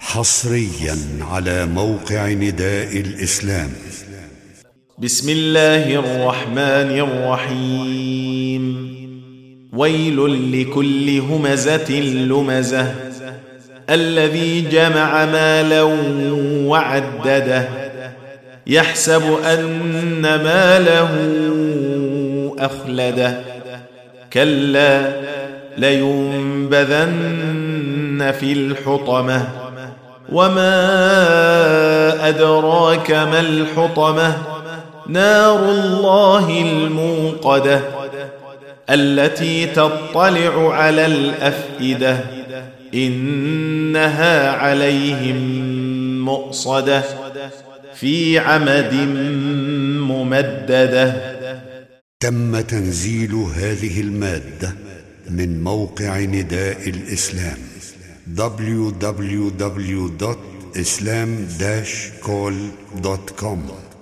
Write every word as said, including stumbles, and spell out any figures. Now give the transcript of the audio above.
حصريا على موقع نداء الإسلام. بسم الله الرحمن الرحيم. ويل لكل همزة لمزة الذي جمع مالا وعدده يحسب أن ماله أخلده كلا لينبذن في الحطمة وما أدراك ما الحطمة نار الله الموقدة التي تطلع على الأفئدة إنها عليهم مؤصدة في عمد ممددة. تم تنزيل هذه المادة من موقع نداء الإسلام دبليو دبليو دبليو دوت islam dash call دوت كوم.